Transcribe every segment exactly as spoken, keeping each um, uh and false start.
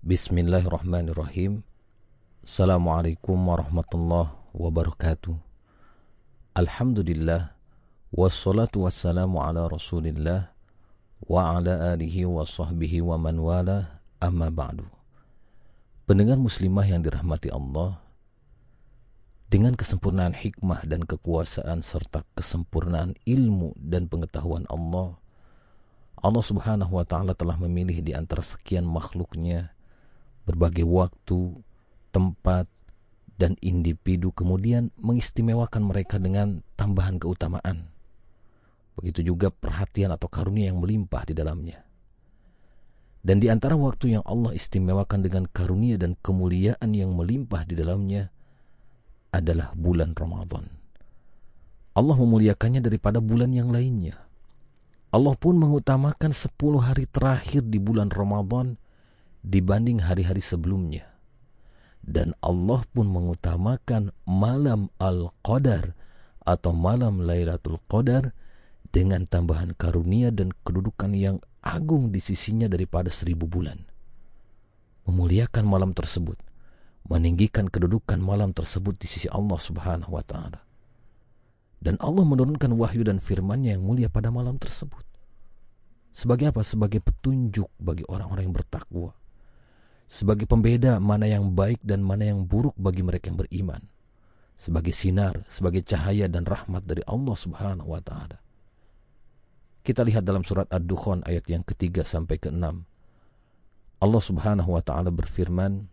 Bismillahirrahmanirrahim. Assalamualaikum warahmatullahi wabarakatuh. Alhamdulillah. Wassalatu wassalamu ala rasulillah wa ala alihi wa sahbihi wa man wala, amma ba'du. Pendengar muslimah yang dirahmati Allah, dengan kesempurnaan hikmah dan kekuasaan serta kesempurnaan ilmu dan pengetahuan Allah, Allah subhanahu wa ta'ala telah memilih di antara sekian makhluknya berbagai waktu, tempat, dan individu, kemudian mengistimewakan mereka dengan tambahan keutamaan. Begitu juga perhatian atau karunia yang melimpah di dalamnya. Dan di antara waktu yang Allah istimewakan dengan karunia dan kemuliaan yang melimpah di dalamnya adalah bulan Ramadan. Allah memuliakannya daripada bulan yang lainnya. Allah pun mengutamakan sepuluh hari terakhir di bulan Ramadan dibanding hari-hari sebelumnya. Dan Allah pun mengutamakan malam Al-Qadar atau malam Lailatul Qadar dengan tambahan karunia dan kedudukan yang agung di sisinya daripada seribu bulan. Memuliakan malam tersebut, meninggikan kedudukan malam tersebut di sisi Allah subhanahu wa ta'ala. Dan Allah menurunkan wahyu dan firman-Nya yang mulia pada malam tersebut. Sebagai apa? Sebagai petunjuk bagi orang-orang yang bertakwa. Sebagai pembeda mana yang baik dan mana yang buruk bagi mereka yang beriman. Sebagai sinar, sebagai cahaya dan rahmat dari Allah subhanahu wa ta'ala. Kita lihat dalam surat Ad-Dukhan ayat yang ketiga sampai keenam. Allah subhanahu wa ta'ala berfirman,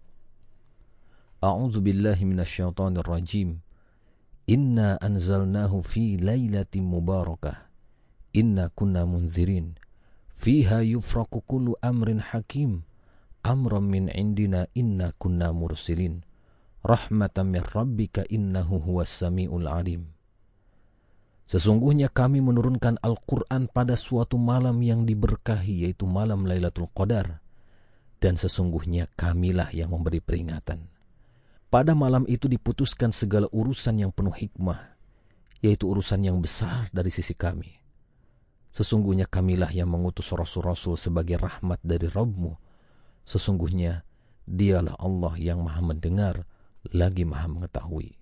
A'udzu billahi minasyaitonir rajim. Inna anzalnahu fi lailatin mubarakah. Inna kunna munzirin. Fiha yufraqu kullu amrin hakim. Amran min indina inna kunna mursilin. Rahmatan min rabbika innahu huwas samiul alim. Sesungguhnya kami menurunkan Al-Quran pada suatu malam yang diberkahi, yaitu malam Lailatul Qadar. Dan sesungguhnya kamilah yang memberi peringatan. Pada malam itu diputuskan segala urusan yang penuh hikmah, yaitu urusan yang besar dari sisi kami. Sesungguhnya kamilah yang mengutus rasul-rasul sebagai rahmat dari Rabbmu. Sesungguhnya dialah Allah yang maha mendengar lagi maha mengetahui.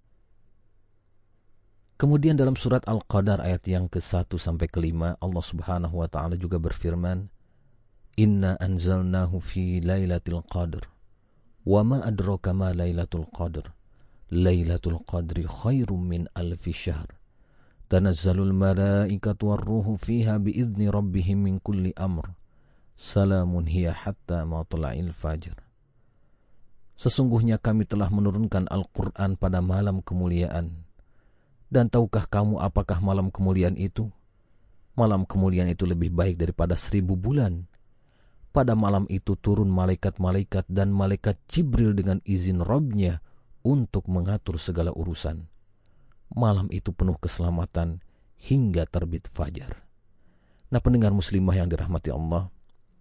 Kemudian dalam surat Al-Qadar ayat yang ke satu sampai ke lima, Allah subhanahu wa ta'ala juga berfirman, Inna anzalnahu fi lailatul qadr. Wa ma adraka ma lailatul qadr. Lailatul qadri khairum min alfi syahr. Tanazzalul malaikatu warruhu fiha biizni rabbihim min kulli amr. Salamun hiya hatta matla'il fajr. Sesungguhnya kami telah menurunkan Al-Quran pada malam kemuliaan. Dan tahukah kamu apakah malam kemuliaan itu? Malam kemuliaan itu lebih baik daripada seribu bulan. Pada malam itu turun malaikat-malaikat dan malaikat Jibril dengan izin Rabb-Nya untuk mengatur segala urusan. Malam itu penuh keselamatan hingga terbit fajar. Nah, pendengar muslimah yang dirahmati Allah,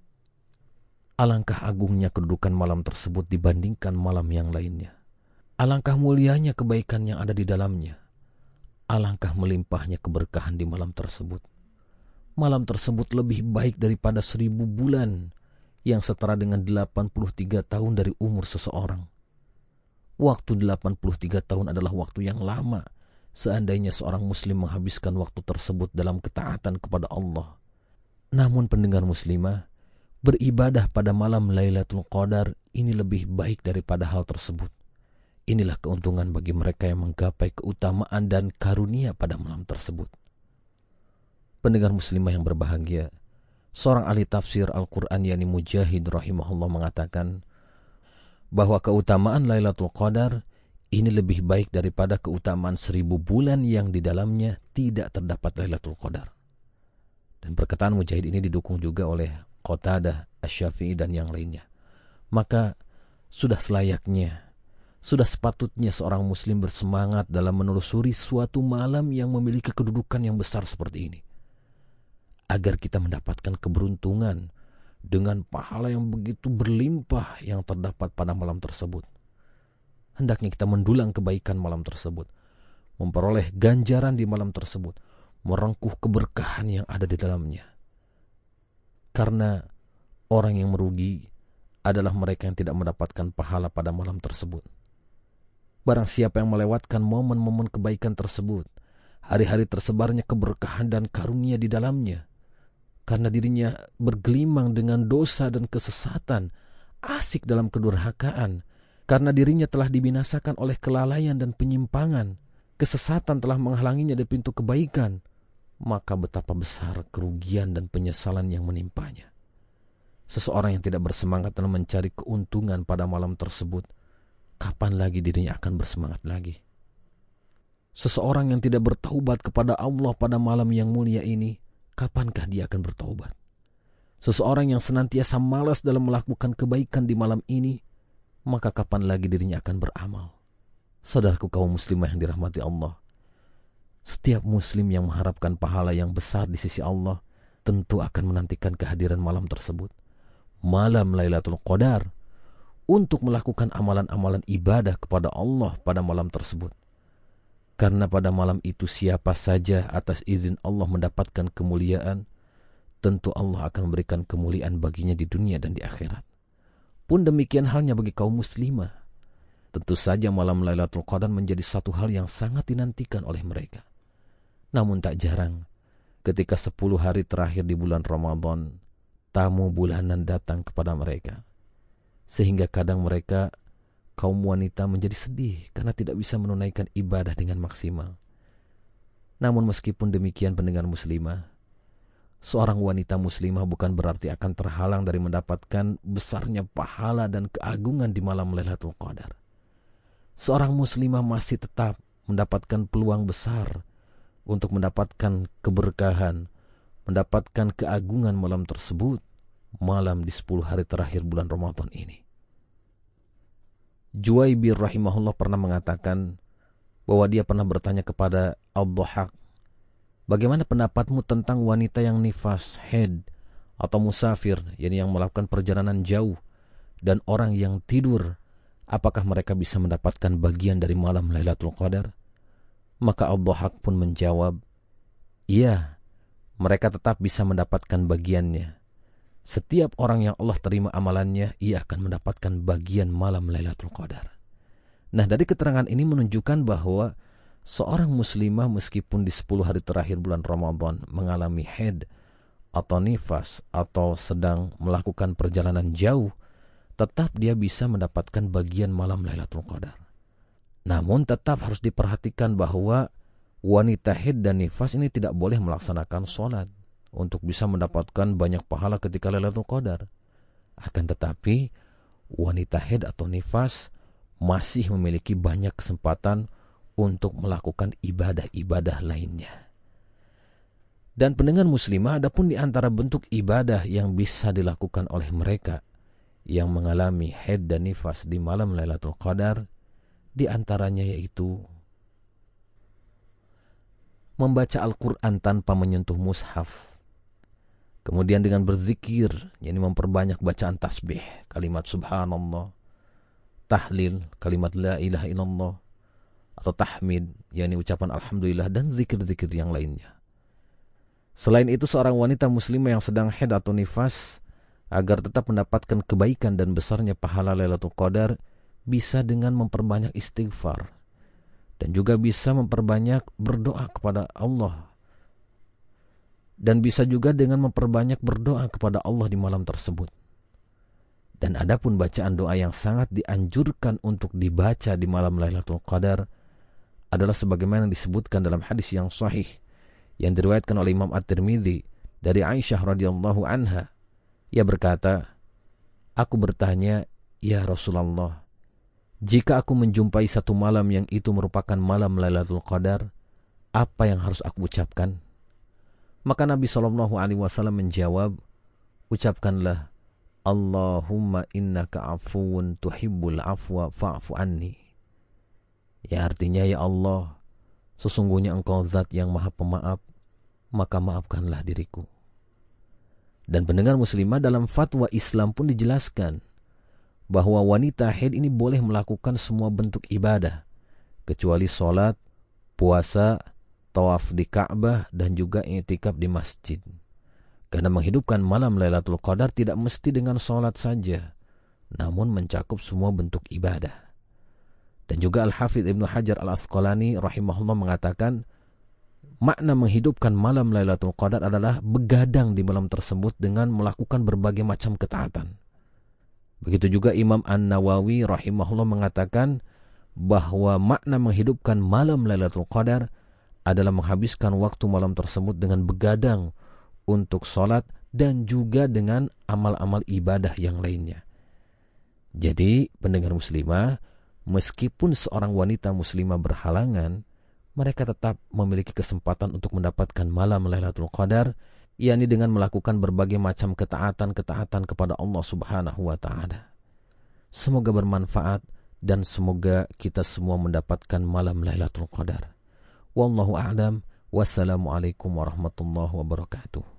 alangkah agungnya kedudukan malam tersebut dibandingkan malam yang lainnya. Alangkah mulianya kebaikan yang ada di dalamnya. Alangkah melimpahnya keberkahan di malam tersebut. Malam tersebut lebih baik daripada seribu bulan yang setara dengan delapan puluh tiga tahun dari umur seseorang. Waktu delapan puluh tiga tahun adalah waktu yang lama seandainya seorang muslim menghabiskan waktu tersebut dalam ketaatan kepada Allah. Namun pendengar muslimah, beribadah pada malam Lailatul Qadar ini lebih baik daripada hal tersebut. Inilah keuntungan bagi mereka yang menggapai keutamaan dan karunia pada malam tersebut. Pendengar muslimah yang berbahagia, seorang ahli tafsir Al-Quran yakni Mujahid rahimahullah mengatakan bahwa keutamaan Lailatul Qadar ini lebih baik daripada keutamaan seribu bulan yang di dalamnya tidak terdapat Lailatul Qadar. Dan perkataan Mujahid ini didukung juga oleh Qatadah, Asy-Syafi'i dan yang lainnya. Maka sudah selayaknya, sudah sepatutnya seorang muslim bersemangat dalam menelusuri suatu malam yang memiliki kedudukan yang besar seperti ini. Agar kita mendapatkan keberuntungan dengan pahala yang begitu berlimpah yang terdapat pada malam tersebut. Hendaknya kita mendulang kebaikan malam tersebut, memperoleh ganjaran di malam tersebut, merengkuh keberkahan yang ada di dalamnya. Karena orang yang merugi adalah mereka yang tidak mendapatkan pahala pada malam tersebut. Barang siapa yang melewatkan momen-momen kebaikan tersebut, hari-hari tersebarnya keberkahan dan karunia di dalamnya, karena dirinya bergelimang dengan dosa dan kesesatan, asik dalam kedurhakaan, karena dirinya telah dibinasakan oleh kelalaian dan penyimpangan, kesesatan telah menghalanginya dari pintu kebaikan, maka betapa besar kerugian dan penyesalan yang menimpanya. Seseorang yang tidak bersemangat dalam mencari keuntungan pada malam tersebut, kapan lagi dirinya akan bersemangat lagi? Seseorang yang tidak bertaubat kepada Allah pada malam yang mulia ini, kapankah dia akan bertaubat? Seseorang yang senantiasa malas dalam melakukan kebaikan di malam ini, maka kapan lagi dirinya akan beramal? Saudaraku kaum muslimah yang dirahmati Allah, setiap muslim yang mengharapkan pahala yang besar di sisi Allah tentu akan menantikan kehadiran malam tersebut, malam Lailatul Qadar, untuk melakukan amalan-amalan ibadah kepada Allah pada malam tersebut. Karena pada malam itu siapa saja atas izin Allah mendapatkan kemuliaan, tentu Allah akan memberikan kemuliaan baginya di dunia dan di akhirat. Pun demikian halnya bagi kaum muslimah. Tentu saja malam Lailatul Qadar menjadi satu hal yang sangat dinantikan oleh mereka. Namun tak jarang, ketika sepuluh hari terakhir di bulan Ramadan, tamu bulanan datang kepada mereka. Sehingga kadang mereka, kaum wanita, menjadi sedih karena tidak bisa menunaikan ibadah dengan maksimal. Namun meskipun demikian pendengar muslimah, seorang wanita muslimah bukan berarti akan terhalang dari mendapatkan besarnya pahala dan keagungan di malam Lailatul Qadar. Seorang muslimah masih tetap mendapatkan peluang besar untuk mendapatkan keberkahan, mendapatkan keagungan malam tersebut, malam di sepuluh hari terakhir bulan Ramadan ini. Juwaybir rahimahullah pernah mengatakan bahwa dia pernah bertanya kepada Ad-Dhahhak, bagaimana pendapatmu tentang wanita yang nifas, haid, atau musafir, yakni yang melakukan perjalanan jauh, dan orang yang tidur, apakah mereka bisa mendapatkan bagian dari malam Lailatul Qadar? Maka Ad-Dhahhak pun menjawab, iya, mereka tetap bisa mendapatkan bagiannya. Setiap orang yang Allah terima amalannya, ia akan mendapatkan bagian malam Lailatul Qadar. Nah, dari keterangan ini menunjukkan bahwa seorang muslimah meskipun di sepuluh hari terakhir bulan Ramadan mengalami haid atau nifas atau sedang melakukan perjalanan jauh, tetap dia bisa mendapatkan bagian malam Lailatul Qadar. Namun tetap harus diperhatikan bahwa wanita haid dan nifas ini tidak boleh melaksanakan sholat untuk bisa mendapatkan banyak pahala ketika Lailatul Qadar. Akan tetapi wanita haid atau nifas masih memiliki banyak kesempatan untuk melakukan ibadah-ibadah lainnya. Dan pendengar muslimah, adapun di antara bentuk ibadah yang bisa dilakukan oleh mereka yang mengalami haid dan nifas di malam Lailatul Qadar, di antaranya yaitu membaca Al-Quran tanpa menyentuh mushaf. Kemudian dengan berzikir, yakni memperbanyak bacaan tasbih, kalimat subhanallah, tahlil, kalimat la ilaha illallah, atau tahmid, yakni ucapan alhamdulillah, dan zikir-zikir yang lainnya. Selain itu, seorang wanita muslimah yang sedang haid atau nifas, agar tetap mendapatkan kebaikan dan besarnya pahala Lailatul Qadar, bisa dengan memperbanyak istighfar dan juga bisa memperbanyak berdoa kepada Allah, dan bisa juga dengan memperbanyak berdoa kepada Allah di malam tersebut. Dan adapun bacaan doa yang sangat dianjurkan untuk dibaca di malam Lailatul Qadar adalah sebagaimana yang disebutkan dalam hadis yang sahih yang diriwayatkan oleh Imam At-Tirmidzi dari Aisyah radhiyallahu anha. Ia berkata, aku bertanya, ya Rasulullah, jika aku menjumpai satu malam yang itu merupakan malam Lailatul Qadar, apa yang harus aku ucapkan? Maka Nabi shallallahu alaihi wasallam menjawab, ucapkanlah, Allahumma innaka afuun tuhibbul afwa fa'fu anni. Ya, artinya, ya Allah, sesungguhnya engkau zat yang maha pemaaf, maka maafkanlah diriku. Dan pendengar muslimah, dalam fatwa Islam pun dijelaskan bahwa wanita haid ini boleh melakukan semua bentuk ibadah, kecuali sholat, puasa, tawaf di Ka'bah, dan juga i'tikaf di masjid. Karena menghidupkan malam Lailatul Qadar tidak mesti dengan sholat saja. namun mencakup semua bentuk ibadah. Dan juga Al-Hafidz Ibnu Hajar Al-Asqalani rahimahullah mengatakan, makna menghidupkan malam Lailatul Qadar adalah begadang di malam tersebut dengan melakukan berbagai macam ketaatan. Begitu juga Imam An-Nawawi rahimahullah mengatakan bahwa makna menghidupkan malam Lailatul Qadar adalah menghabiskan waktu malam tersebut dengan begadang untuk sholat dan juga dengan amal-amal ibadah yang lainnya. Jadi pendengar muslimah, meskipun seorang wanita muslimah berhalangan, mereka tetap memiliki kesempatan untuk mendapatkan malam Lailatul Qadar, yakni dengan melakukan berbagai macam ketaatan-ketaatan kepada Allah Subhanahu wa taala. Semoga bermanfaat dan semoga kita semua mendapatkan malam Lailatul Qadar. Wallahu a'lam. Wassalamualaikum warahmatullahi wabarakatuh.